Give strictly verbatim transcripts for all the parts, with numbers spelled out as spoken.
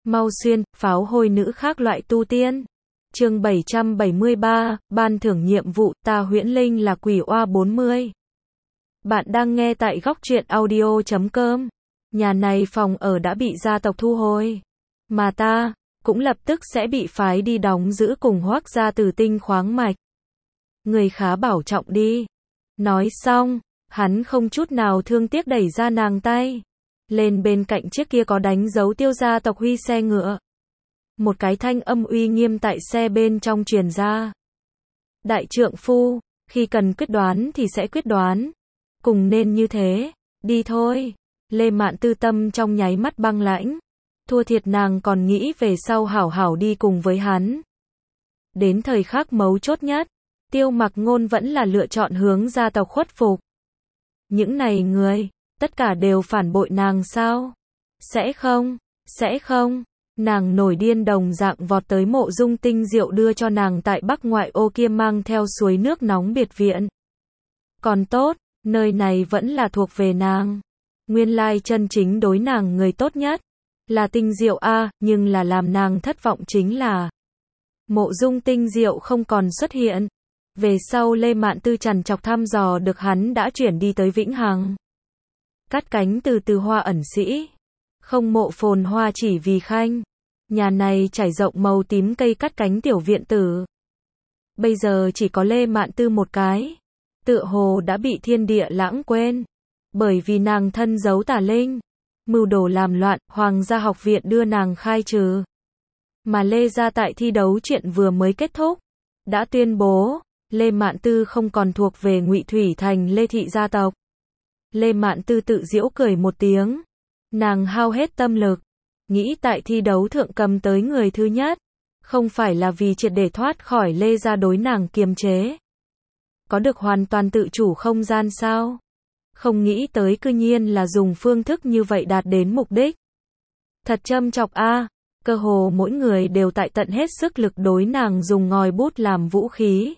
Mau xuyên, pháo hôi nữ khác loại tu tiên. Chương bảy trăm bảy mươi ba, ban thưởng nhiệm vụ, ta Huyễn Linh là quỷ oa bốn mươi. Bạn đang nghe tại góc truyện audio chấm com. Nhà này phòng ở đã bị gia tộc thu hồi. Mà ta, cũng lập tức sẽ bị phái đi đóng giữ cùng Hoắc gia Tử Tinh khoáng mạch. Người khá bảo trọng đi. Nói xong, hắn không chút nào thương tiếc đẩy ra nàng tay. Lên bên cạnh chiếc kia có đánh dấu Tiêu gia tộc huy xe ngựa. Một cái thanh âm uy nghiêm tại xe bên trong truyền ra. Đại trượng phu, khi cần quyết đoán thì sẽ quyết đoán. Cùng nên như thế, đi thôi. Lê Mạn Tư tâm trong nháy mắt băng lãnh. Thua thiệt nàng còn nghĩ về sau hảo hảo đi cùng với hắn. Đến thời khắc mấu chốt nhất, Tiêu Mặc Ngôn vẫn là lựa chọn hướng gia tộc khuất phục. Những này người, tất cả đều phản bội nàng sao? Sẽ không, sẽ không. Nàng nổi điên đồng dạng vọt tới Mộ Dung tinh diệu đưa cho nàng tại Bắc ngoại ô kia mang theo suối nước nóng biệt viện. Còn tốt, nơi này vẫn là thuộc về nàng. Nguyên lai chân chính đối nàng người tốt nhất là tinh diệu a, nhưng là làm nàng thất vọng chính là Mộ Dung tinh diệu không còn xuất hiện. Về sau Lê Mạn Tư trằn trọc thăm dò được hắn đã chuyển đi tới Vĩnh Hằng. Cắt cánh từ từ hoa ẩn sĩ. Không mộ phồn hoa chỉ vì khanh. Nhà này trải rộng màu tím cây cắt cánh tiểu viện tử. Bây giờ chỉ có Lê Mạn Tư một cái. Tựa hồ đã bị thiên địa lãng quên. Bởi vì nàng thân giấu tà linh. Mưu đồ làm loạn, Hoàng gia học viện đưa nàng khai trừ. Mà Lê gia tại thi đấu chuyện vừa mới kết thúc. Đã tuyên bố, Lê Mạn Tư không còn thuộc về Ngụy Thủy Thành Lê thị gia tộc. Lê Mạn Tư tự giễu cười một tiếng. Nàng hao hết tâm lực. Nghĩ tại thi đấu thượng cầm tới người thứ nhất. Không phải là vì triệt để thoát khỏi Lê gia đối nàng kiềm chế. Có được hoàn toàn tự chủ không gian sao? Không nghĩ tới cư nhiên là dùng phương thức như vậy đạt đến mục đích. Thật châm chọc a, cơ hồ mỗi người đều tại tận hết sức lực đối nàng dùng ngòi bút làm vũ khí.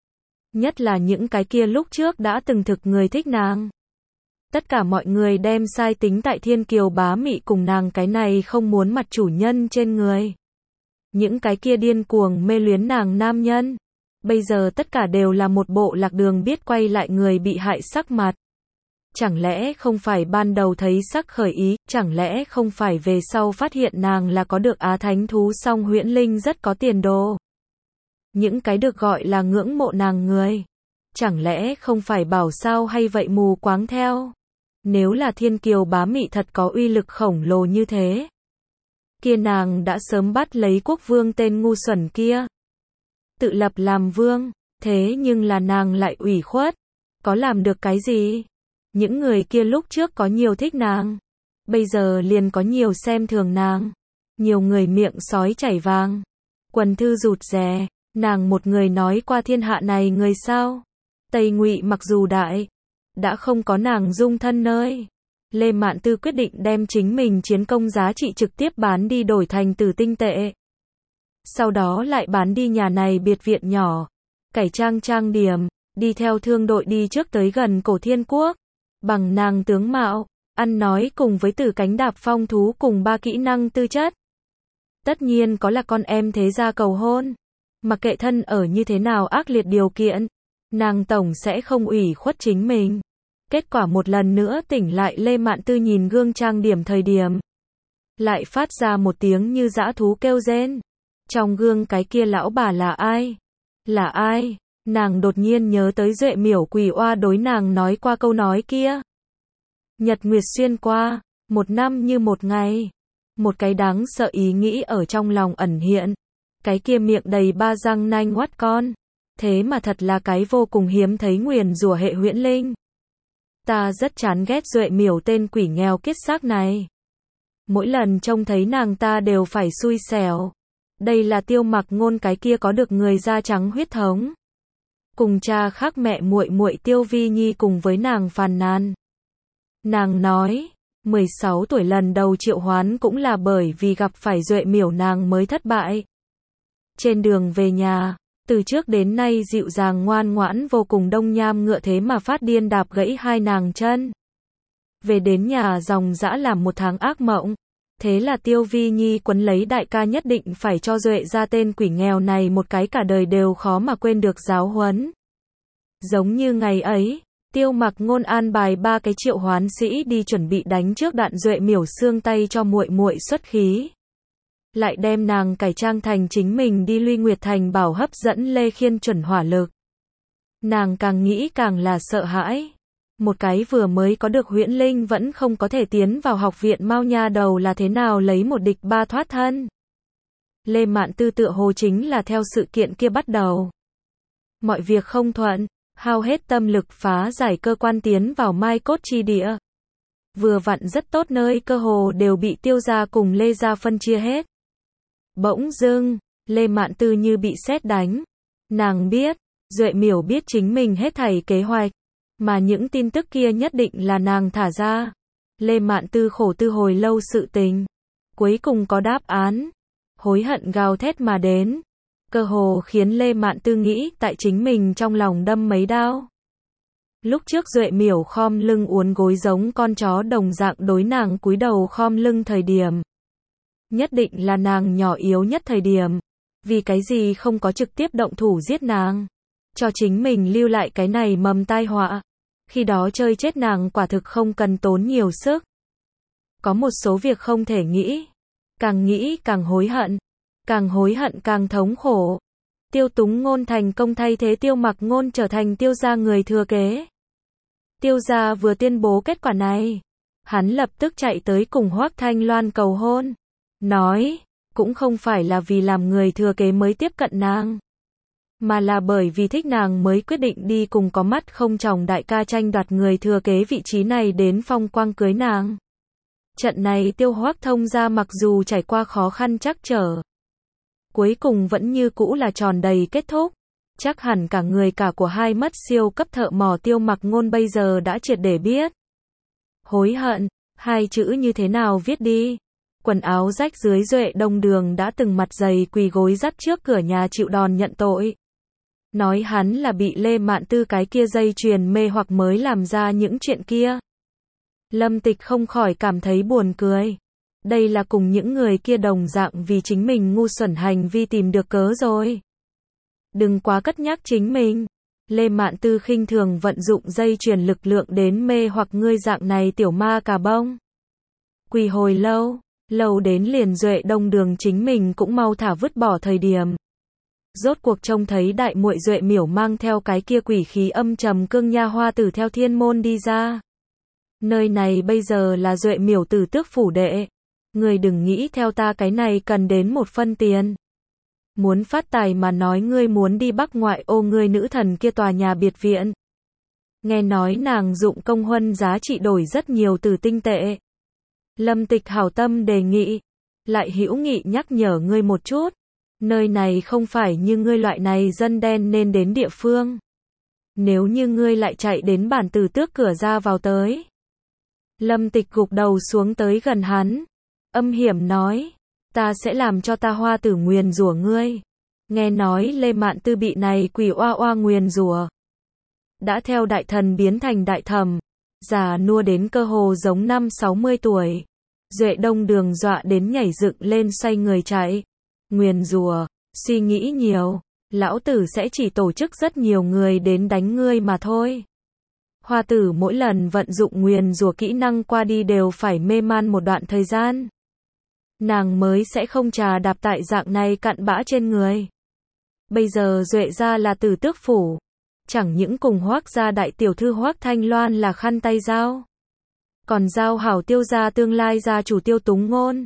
Nhất là những cái kia lúc trước đã từng thực người thích nàng. Tất cả mọi người đem sai tính tại thiên kiều bá mị cùng nàng cái này không muốn mặt chủ nhân trên người. Những cái kia điên cuồng mê luyến nàng nam nhân. Bây giờ tất cả đều là một bộ lạc đường biết quay lại người bị hại sắc mặt. Chẳng lẽ không phải ban đầu thấy sắc khởi ý, chẳng lẽ không phải về sau phát hiện nàng là có được á thánh thú song Huyễn Linh rất có tiền đồ. Những cái được gọi là ngưỡng mộ nàng người. Chẳng lẽ không phải bảo sao hay vậy mù quáng theo. Nếu là thiên kiều bá mị thật có uy lực khổng lồ như thế. Kia nàng đã sớm bắt lấy quốc vương tên ngu xuẩn kia. Tự lập làm vương, thế nhưng là nàng lại ủy khuất. Có làm được cái gì? Những người kia lúc trước có nhiều thích nàng. Bây giờ liền có nhiều xem thường nàng. Nhiều người miệng sói chảy vàng. Quần thư rụt rè. Nàng một người nói qua thiên hạ này người sao? Tây Ngụy mặc dù đại. Đã không có nàng dung thân nơi. Lê Mạn Tư quyết định đem chính mình chiến công giá trị trực tiếp bán đi đổi thành tử tinh tệ. Sau đó lại bán đi nhà này biệt viện nhỏ. Cải trang trang điểm. Đi theo thương đội đi trước tới gần cổ thiên quốc. Bằng nàng tướng mạo, ăn nói cùng với tử cánh đạp phong thú cùng ba kỹ năng tư chất. Tất nhiên có là con em thế gia cầu hôn. Mặc kệ thân ở như thế nào ác liệt điều kiện, nàng tổng sẽ không ủy khuất chính mình. Kết quả một lần nữa tỉnh lại Lê Mạn Tư nhìn gương trang điểm thời điểm. Lại phát ra một tiếng như dã thú kêu rên. Trong gương cái kia lão bà là ai? Là ai? Nàng đột nhiên nhớ tới Duệ Miểu quỷ oa đối nàng nói qua câu nói kia. Nhật nguyệt xuyên qua, một năm như một ngày. Một cái đáng sợ ý nghĩ ở trong lòng ẩn hiện. Cái kia miệng đầy ba răng nanh oắt con. Thế mà thật là cái vô cùng hiếm thấy nguyền rủa hệ huyễn linh. Ta rất chán ghét Duệ Miểu tên quỷ nghèo kiết xác này. Mỗi lần trông thấy nàng ta đều phải xui xẻo. Đây là Tiêu Mặc Ngôn cái kia có được người da trắng huyết thống. Cùng cha khác mẹ muội muội Tiêu Vi Nhi cùng với nàng phàn nàn. Nàng nói, mười sáu tuổi lần đầu triệu hoán cũng là bởi vì gặp phải Duệ Miểu nàng mới thất bại. Trên đường về nhà, từ trước đến nay dịu dàng ngoan ngoãn vô cùng Đông Nham ngựa thế mà phát điên đạp gãy hai nàng chân. Về đến nhà dòng dã làm một tháng ác mộng. Thế là Tiêu Vi Nhi quấn lấy đại ca nhất định phải cho Duệ ra tên quỷ nghèo này một cái cả đời đều khó mà quên được giáo huấn. Giống như ngày ấy, Tiêu Mặc Ngôn an bài ba cái triệu hoán sĩ đi chuẩn bị đánh trước đạn Duệ Miểu xương tay cho muội muội xuất khí. Lại đem nàng cải trang thành chính mình đi Luy Nguyệt Thành bảo hấp dẫn Lê Khiên chuẩn hỏa lực. Nàng càng nghĩ càng là sợ hãi. Một cái vừa mới có được huyễn linh vẫn không có thể tiến vào học viện Mao nha đầu là thế nào lấy một địch ba thoát thân. Lê Mạn Tư tựa hồ chính là theo sự kiện kia bắt đầu. Mọi việc không thuận, hao hết tâm lực phá giải cơ quan tiến vào Mai Cốt chi địa. Vừa vặn rất tốt nơi cơ hồ đều bị Tiêu gia cùng Lê gia phân chia hết. Bỗng dưng, Lê Mạn Tư như bị sét đánh. Nàng biết, Duệ Miểu biết chính mình hết thảy kế hoạch, mà những tin tức kia nhất định là nàng thả ra. Lê Mạn Tư khổ tư hồi lâu sự tình, cuối cùng có đáp án. Hối hận gào thét mà đến, cơ hồ khiến Lê Mạn Tư nghĩ tại chính mình trong lòng đâm mấy đao. Lúc trước Duệ Miểu khom lưng uốn gối giống con chó đồng dạng đối nàng cúi đầu khom lưng thời điểm. Nhất định là nàng nhỏ yếu nhất thời điểm. Vì cái gì không có trực tiếp động thủ giết nàng, cho chính mình lưu lại cái này mầm tai họa. Khi đó chơi chết nàng quả thực không cần tốn nhiều sức. Có một số việc không thể nghĩ. Càng nghĩ càng hối hận. Càng hối hận càng thống khổ. Tiêu Túng Ngôn thành công thay thế Tiêu Mặc Ngôn trở thành Tiêu gia người thừa kế. Tiêu gia vừa tuyên bố kết quả này, hắn lập tức chạy tới cùng Hoắc Thanh Loan cầu hôn. Nói, cũng không phải là vì làm người thừa kế mới tiếp cận nàng, mà là bởi vì thích nàng mới quyết định đi cùng có mắt không tròng đại ca tranh đoạt người thừa kế vị trí này đến phong quang cưới nàng. Trận này Tiêu Hoắc thông gia mặc dù trải qua khó khăn trắc trở, cuối cùng vẫn như cũ là tròn đầy kết thúc. Chắc hẳn cả người cả của hai mất siêu cấp thợ mỏ Tiêu Mặc Ngôn bây giờ đã triệt để biết. Hối hận, hai chữ như thế nào viết đi. Quần áo rách dưới Duệ Đông Đường đã từng mặt dày quỳ gối dắt trước cửa nhà chịu đòn nhận tội. Nói hắn là bị Lê Mạn Tư cái kia dây chuyền mê hoặc mới làm ra những chuyện kia. Lâm Tịch không khỏi cảm thấy buồn cười. Đây là cùng những người kia đồng dạng vì chính mình ngu xuẩn hành vi tìm được cớ rồi. Đừng quá cất nhắc chính mình. Lê Mạn Tư khinh thường vận dụng dây chuyền lực lượng đến mê hoặc ngươi dạng này tiểu ma cà bông. Quỳ hồi lâu, lâu đến liền Duệ Đông Đường chính mình cũng mau thả vứt bỏ thời điểm. Rốt cuộc trông thấy đại muội Duệ Miểu mang theo cái kia quỷ khí âm trầm cương nha hoa tử theo thiên môn đi ra. Nơi này bây giờ là Duệ Miểu tử tước phủ đệ. Ngươi đừng nghĩ theo ta cái này cần đến một phân tiền. Muốn phát tài mà nói ngươi muốn đi Bắc ngoại ô ngươi nữ thần kia tòa nhà biệt viện. Nghe nói nàng dụng công huân giá trị đổi rất nhiều từ tinh tệ. Lâm Tịch hảo tâm đề nghị, lại hữu nghị nhắc nhở ngươi một chút. Nơi này không phải như ngươi loại này dân đen nên đến địa phương. Nếu như ngươi lại chạy đến bản tử tước cửa ra vào tới. Lâm Tịch gục đầu xuống tới gần hắn, âm hiểm nói, ta sẽ làm cho ta hoa tử nguyền rủa ngươi. Nghe nói Lê Mạn Tư bị này quỷ oa oa nguyền rủa, đã theo đại thần biến thành đại thẩm, già nua đến cơ hồ giống năm sáu mươi tuổi. Duệ Đông Đường dọa đến nhảy dựng lên xoay người chạy. Nguyền rủa, suy nghĩ nhiều, lão tử sẽ chỉ tổ chức rất nhiều người đến đánh ngươi mà thôi. Hoa tử mỗi lần vận dụng nguyền rủa kỹ năng qua đi đều phải mê man một đoạn thời gian. Nàng mới sẽ không trà đạp tại dạng này cặn bã trên người. Bây giờ Duệ gia là tử tước phủ, chẳng những cùng Hoắc gia đại tiểu thư Hoắc Thanh Loan là khăn tay giao, còn giao hảo Tiêu gia tương lai gia chủ Tiêu Túng Ngôn,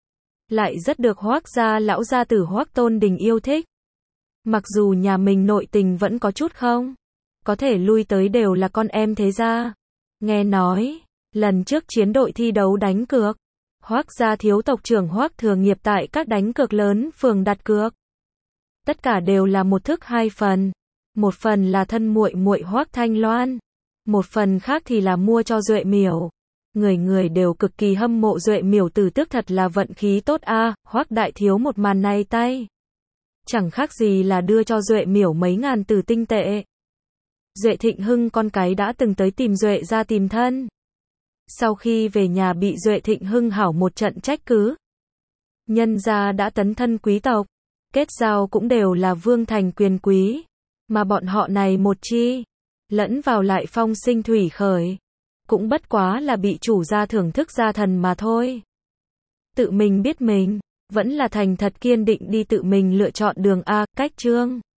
lại rất được Hoắc gia lão gia tử Hoắc Tôn Đình yêu thích. Mặc dù nhà mình nội tình vẫn có chút không, có thể lui tới đều là con em thế gia. Nghe nói, lần trước chiến đội thi đấu đánh cược, Hoắc gia thiếu tộc trưởng Hoắc Thừa Nghiệp tại các đánh cược lớn phường đặt cược. Tất cả đều là một thức hai phần. Một phần là thân muội muội Hoắc Thanh Loan, một phần khác thì là mua cho Duệ Miểu. Người người đều cực kỳ hâm mộ Duệ Miểu tử tước thật là vận khí tốt a, à, Hoắc đại thiếu một màn này tay. Chẳng khác gì là đưa cho Duệ Miểu mấy ngàn tử tinh tệ. Duệ Thịnh Hưng con cái đã từng tới tìm Duệ gia tìm thân. Sau khi về nhà bị Duệ Thịnh hưng hảo một trận trách cứ. Nhân gia đã tấn thân quý tộc, kết giao cũng đều là vương thành quyền quý, mà bọn họ này một chi, lẫn vào lại phong sinh thủy khởi, cũng bất quá là bị chủ gia thưởng thức gia thần mà thôi. Tự mình biết mình, vẫn là thành thật kiên định đi tự mình lựa chọn đường A, cách chương.